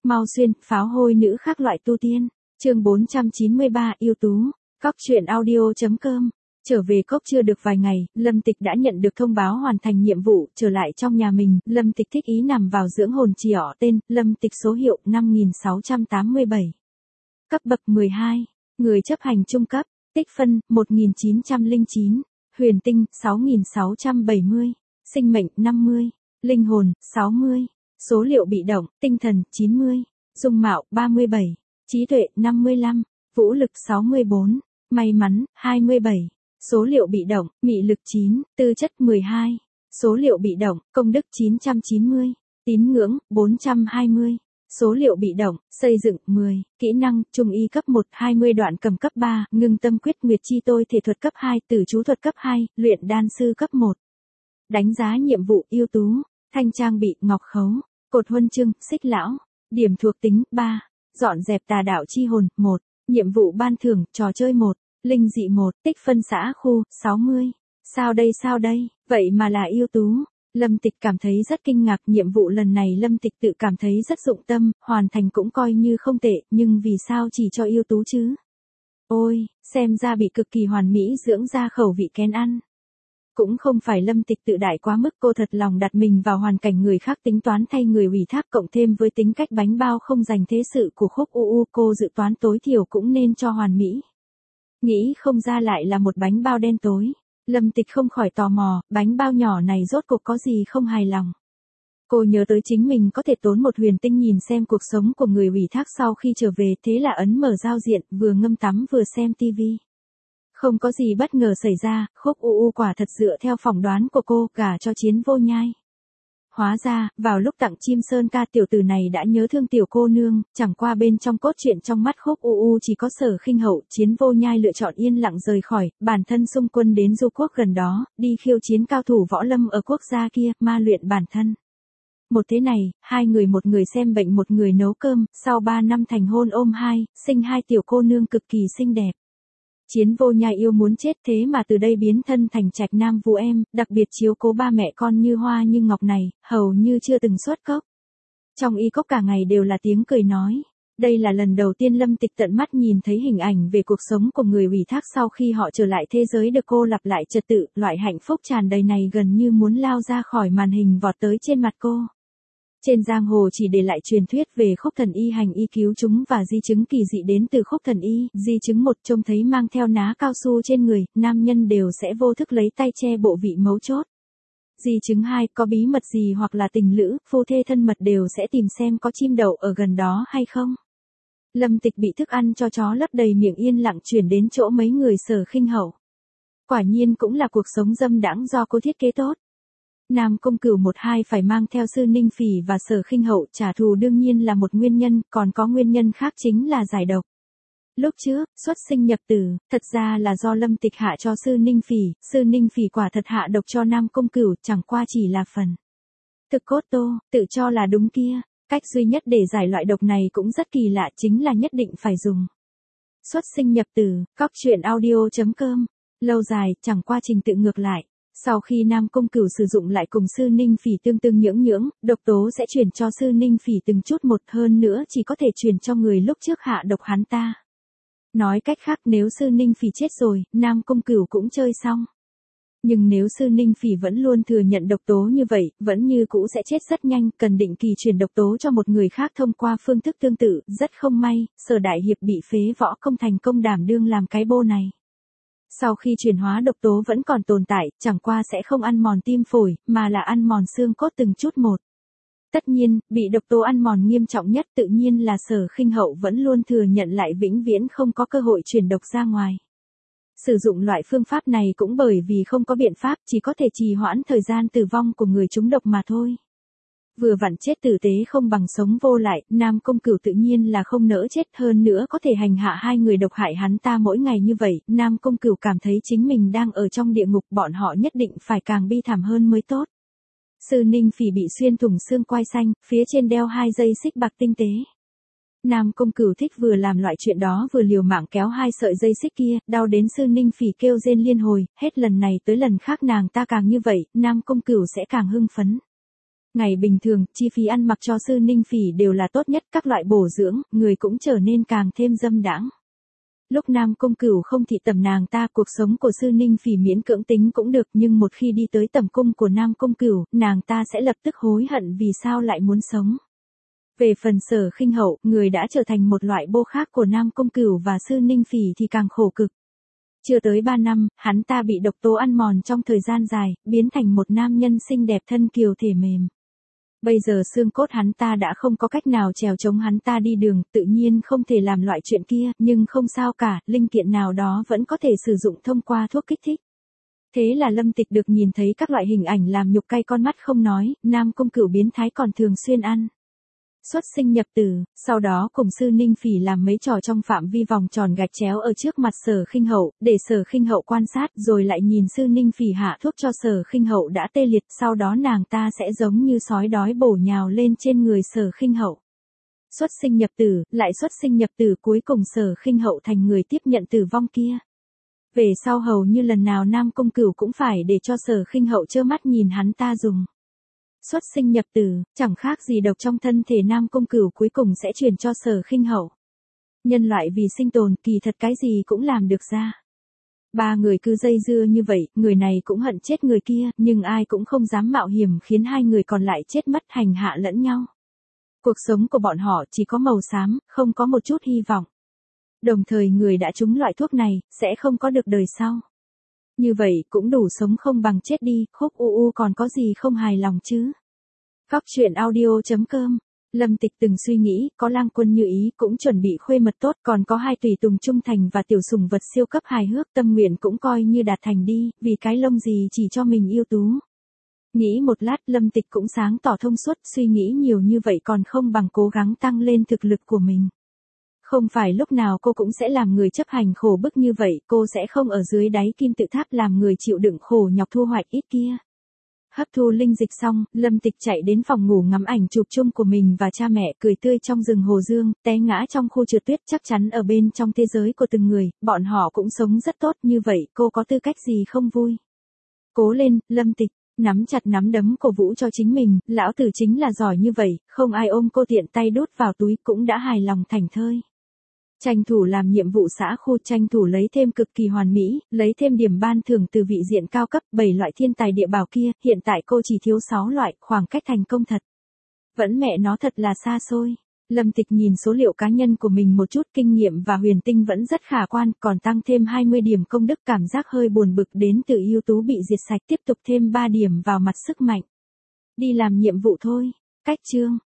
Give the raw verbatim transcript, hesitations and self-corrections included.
Mau xuyên, pháo hôi nữ khác loại tu tiên. Chương bốn trăm chín mươi ba yêu tú. Cóc truyện audio.com. Trở về Cốc chưa được vài ngày, Lâm Tịch đã nhận được thông báo hoàn thành nhiệm vụ, trở lại trong nhà mình, Lâm Tịch thích ý nằm vào dưỡng hồn trì ỏ tên, Lâm Tịch số hiệu năm nghìn sáu trăm tám mươi bảy. Cấp bậc mười hai, người chấp hành trung cấp, tích phân một nghìn chín trăm lẻ chín, huyền tinh sáu nghìn sáu trăm bảy mươi, sinh mệnh năm mươi, linh hồn sáu mươi, số liệu bị động, tinh thần chín mươi, dung mạo ba mươi bảy, trí tuệ năm mươi lăm, vũ lực sáu mươi bốn, may mắn hai mươi bảy. Số liệu bị động, mị lực chín, tư chất mười hai, số liệu bị động, công đức chín trăm chín mươi, tín ngưỡng bốn trăm hai mươi, số liệu bị động, xây dựng mười, kỹ năng, trung y cấp một, hai mươi đoạn cầm cấp ba, ngưng tâm quyết nguyệt chi tôi thể thuật cấp hai, tử chú thuật cấp hai, luyện đan sư cấp một. Đánh giá nhiệm vụ yêu tú, thanh trang bị, ngọc khấu, cột huân chương, xích lão, điểm thuộc tính ba, dọn dẹp tà đạo chi hồn một, nhiệm vụ ban thưởng, trò chơi một. Linh dị một, tích phân xã khu, sáu mươi. Sao đây sao đây, vậy mà là yêu tú. Lâm Tịch cảm thấy rất kinh ngạc, nhiệm vụ lần này Lâm Tịch tự cảm thấy rất dụng tâm, hoàn thành cũng coi như không tệ, nhưng vì sao chỉ cho yêu tú chứ? Ôi, xem ra bị cực kỳ hoàn mỹ dưỡng ra khẩu vị kén ăn. Cũng không phải Lâm Tịch tự đại quá mức, cô thật lòng đặt mình vào hoàn cảnh người khác tính toán thay người ủy thác, cộng thêm với tính cách bánh bao không dành thế sự của Khúc u u, cô dự toán tối thiểu cũng nên cho hoàn mỹ. Nghĩ không ra lại là một bánh bao đen tối. Lâm Tịch không khỏi tò mò, bánh bao nhỏ này rốt cuộc có gì không hài lòng. Cô nhớ tới chính mình có thể tốn một huyền tinh nhìn xem cuộc sống của người ủy thác sau khi trở về, thế là ấn mở giao diện, vừa ngâm tắm vừa xem tivi. Không có gì bất ngờ xảy ra, Khúc u u quả thật dựa theo phỏng đoán của cô, gả cho Chiến Vô Nhai. Hóa ra, vào lúc tặng chim sơn ca tiểu tử này đã nhớ thương tiểu cô nương, chẳng qua bên trong cốt truyện trong mắt Khúc u u chỉ có Sở Khinh Hậu, Chiến Vô Nhai lựa chọn yên lặng rời khỏi, bản thân xung quân đến du quốc gần đó, đi khiêu chiến cao thủ võ lâm ở quốc gia kia, ma luyện bản thân. Một thế này, hai người một người xem bệnh một người nấu cơm, sau ba năm thành hôn ôm hai, sinh hai tiểu cô nương cực kỳ xinh đẹp. Chiến Vô Nhai yêu muốn chết, thế mà từ đây biến thân thành trạch nam vũ em, đặc biệt chiếu cố ba mẹ con như hoa như ngọc này, hầu như chưa từng xuất cốc. Trong y cốc cả ngày đều là tiếng cười nói. Đây là lần đầu tiên Lâm Tịch tận mắt nhìn thấy hình ảnh về cuộc sống của người ủy thác sau khi họ trở lại thế giới được cô lặp lại trật tự, loại hạnh phúc tràn đầy này gần như muốn lao ra khỏi màn hình vọt tới trên mặt cô. Trên giang hồ chỉ để lại truyền thuyết về Khúc Thần Y hành y cứu chúng và di chứng kỳ dị đến từ Khúc Thần Y. Di chứng một, trông thấy mang theo ná cao su trên người, nam nhân đều sẽ vô thức lấy tay che bộ vị mấu chốt. Di chứng hai, có bí mật gì hoặc là tình lữ, phu thê thân mật đều sẽ tìm xem có chim đậu ở gần đó hay không. Lâm Tịch bị thức ăn cho chó lấp đầy miệng yên lặng chuyển đến chỗ mấy người Sở Khinh Hậu. Quả nhiên cũng là cuộc sống dâm đãng do cô thiết kế tốt. Nam Cung Cửu một hai phải mang theo Sư Ninh Phỉ và Sở Khinh Hậu, trả thù đương nhiên là một nguyên nhân, còn có nguyên nhân khác chính là giải độc. Lúc trước, xuất sinh nhập tử, thật ra là do Lâm Tịch hạ cho Sư Ninh Phỉ, Sư Ninh Phỉ quả thật hạ độc cho Nam Cung Cửu, chẳng qua chỉ là phần thực cốt tô, tự cho là đúng kia. Cách duy nhất để giải loại độc này cũng rất kỳ lạ, chính là nhất định phải dùng xuất sinh nhập tử. Cóc truyện audio.com. Lâu dài, chẳng qua trình tự ngược lại. Sau khi Nam Cung Cửu sử dụng lại cùng Sư Ninh Phỉ tương tương nhưỡng nhưỡng, độc tố sẽ truyền cho Sư Ninh Phỉ từng chút một, hơn nữa chỉ có thể truyền cho người lúc trước hạ độc hắn ta. Nói cách khác, nếu Sư Ninh Phỉ chết rồi, Nam Cung Cửu cũng chơi xong. Nhưng nếu Sư Ninh Phỉ vẫn luôn thừa nhận độc tố như vậy, vẫn như cũ sẽ chết rất nhanh, cần định kỳ truyền độc tố cho một người khác thông qua phương thức tương tự. Rất không may, Sở Đại Hiệp bị phế võ công thành công đảm đương làm cái bô này. Sau khi chuyển hóa độc tố vẫn còn tồn tại, chẳng qua sẽ không ăn mòn tim phổi, mà là ăn mòn xương cốt từng chút một. Tất nhiên, bị độc tố ăn mòn nghiêm trọng nhất tự nhiên là Sở Khinh Hậu vẫn luôn thừa nhận lại vĩnh viễn không có cơ hội chuyển độc ra ngoài. Sử dụng loại phương pháp này cũng bởi vì không có biện pháp, chỉ có thể trì hoãn thời gian tử vong của người trúng độc mà thôi. Vừa vặn chết tử tế không bằng sống vô lại, Nam Cung Cửu tự nhiên là không nỡ chết, hơn nữa có thể hành hạ hai người độc hại hắn ta mỗi ngày như vậy, Nam Cung Cửu cảm thấy chính mình đang ở trong địa ngục, bọn họ nhất định phải càng bi thảm hơn mới tốt. Sư Ninh Phỉ bị xuyên thủng xương quai xanh, phía trên đeo hai dây xích bạc tinh tế. Nam Cung Cửu thích vừa làm loại chuyện đó vừa liều mạng kéo hai sợi dây xích kia, đau đến Sư Ninh Phỉ kêu rên liên hồi, hết lần này tới lần khác nàng ta càng như vậy, Nam Cung Cửu sẽ càng hưng phấn. Ngày bình thường, chi phí ăn mặc cho Sư Ninh Phỉ đều là tốt nhất, các loại bổ dưỡng, người cũng trở nên càng thêm dâm đãng. Lúc Nam Cung Cửu không thị tầm nàng ta, cuộc sống của Sư Ninh Phỉ miễn cưỡng tính cũng được, nhưng một khi đi tới tầm cung của Nam Cung Cửu, nàng ta sẽ lập tức hối hận vì sao lại muốn sống. Về phần Sở Khinh Hậu, người đã trở thành một loại bô khác của Nam Cung Cửu và Sư Ninh Phỉ thì càng khổ cực. Chưa tới ba năm, hắn ta bị độc tố ăn mòn trong thời gian dài, biến thành một nam nhân xinh đẹp thân kiều thể mềm. Bây giờ xương cốt hắn ta đã không có cách nào trèo chống hắn ta đi đường, tự nhiên không thể làm loại chuyện kia, nhưng không sao cả, linh kiện nào đó vẫn có thể sử dụng thông qua thuốc kích thích. Thế là Lâm Tịch được nhìn thấy các loại hình ảnh làm nhục cay con mắt không nói, Nam Cung Cửu biến thái còn thường xuyên ăn xuất sinh nhập tử, sau đó cùng Sư Ninh Phỉ làm mấy trò trong phạm vi vòng tròn gạch chéo ở trước mặt Sở Khinh Hậu, để Sở Khinh Hậu quan sát, rồi lại nhìn Sư Ninh Phỉ hạ thuốc cho Sở Khinh Hậu đã tê liệt, sau đó nàng ta sẽ giống như sói đói bổ nhào lên trên người Sở Khinh Hậu. Xuất sinh nhập tử, lại xuất sinh nhập tử, cuối cùng Sở Khinh Hậu thành người tiếp nhận tử vong kia. Về sau hầu như lần nào Nam Cung Cửu cũng phải để cho Sở Khinh Hậu trơ mắt nhìn hắn ta dùng xuất sinh nhập tử, chẳng khác gì độc trong thân thể Nam Cung Cửu cuối cùng sẽ truyền cho Sở Khinh Hậu. Nhân loại vì sinh tồn, kỳ thật cái gì cũng làm được ra. Ba người cứ dây dưa như vậy, người này cũng hận chết người kia, nhưng ai cũng không dám mạo hiểm khiến hai người còn lại chết mất hành hạ lẫn nhau. Cuộc sống của bọn họ chỉ có màu xám, không có một chút hy vọng. Đồng thời người đã trúng loại thuốc này, sẽ không có được đời sau. Như vậy cũng đủ sống không bằng chết đi, Khúc U U còn có gì không hài lòng chứ? Góc truyện audio chấm com. Lâm Tịch từng suy nghĩ, có lang quân như ý cũng chuẩn bị khuê mật tốt, còn có hai tùy tùng trung thành và tiểu sủng vật siêu cấp hài hước, tâm nguyện cũng coi như đạt thành đi, vì cái lông gì chỉ cho mình yêu tú. Nghĩ một lát, Lâm Tịch cũng sáng tỏ thông suốt, suy nghĩ nhiều như vậy còn không bằng cố gắng tăng lên thực lực của mình. Không phải lúc nào cô cũng sẽ làm người chấp hành khổ bức như vậy, cô sẽ không ở dưới đáy kim tự tháp làm người chịu đựng khổ nhọc thu hoạch ít kia. Hấp thu linh dịch xong, Lâm Tịch chạy đến phòng ngủ ngắm ảnh chụp chung của mình và cha mẹ cười tươi trong rừng Hồ Dương, té ngã trong khu trượt tuyết, chắc chắn ở bên trong thế giới của từng người, bọn họ cũng sống rất tốt, như vậy cô có tư cách gì không vui. Cố lên, Lâm Tịch, nắm chặt nắm đấm cổ vũ cho chính mình, lão tử chính là giỏi như vậy, không ai ôm cô tiện tay đút vào túi cũng đã hài lòng thảnh thơi. Tranh thủ làm nhiệm vụ xã khu, tranh thủ lấy thêm cực kỳ hoàn mỹ, lấy thêm điểm ban thưởng từ vị diện cao cấp, bảy loại thiên tài địa bảo kia, hiện tại cô chỉ thiếu sáu loại, khoảng cách thành công thật. Vẫn mẹ nó thật là xa xôi. Lâm Tịch nhìn số liệu cá nhân của mình một chút, kinh nghiệm và huyền tinh vẫn rất khả quan, còn tăng thêm hai mươi điểm công đức, cảm giác hơi buồn bực đến từ ưu tú bị diệt sạch, tiếp tục thêm ba điểm vào mặt sức mạnh. Đi làm nhiệm vụ thôi. Cách chương.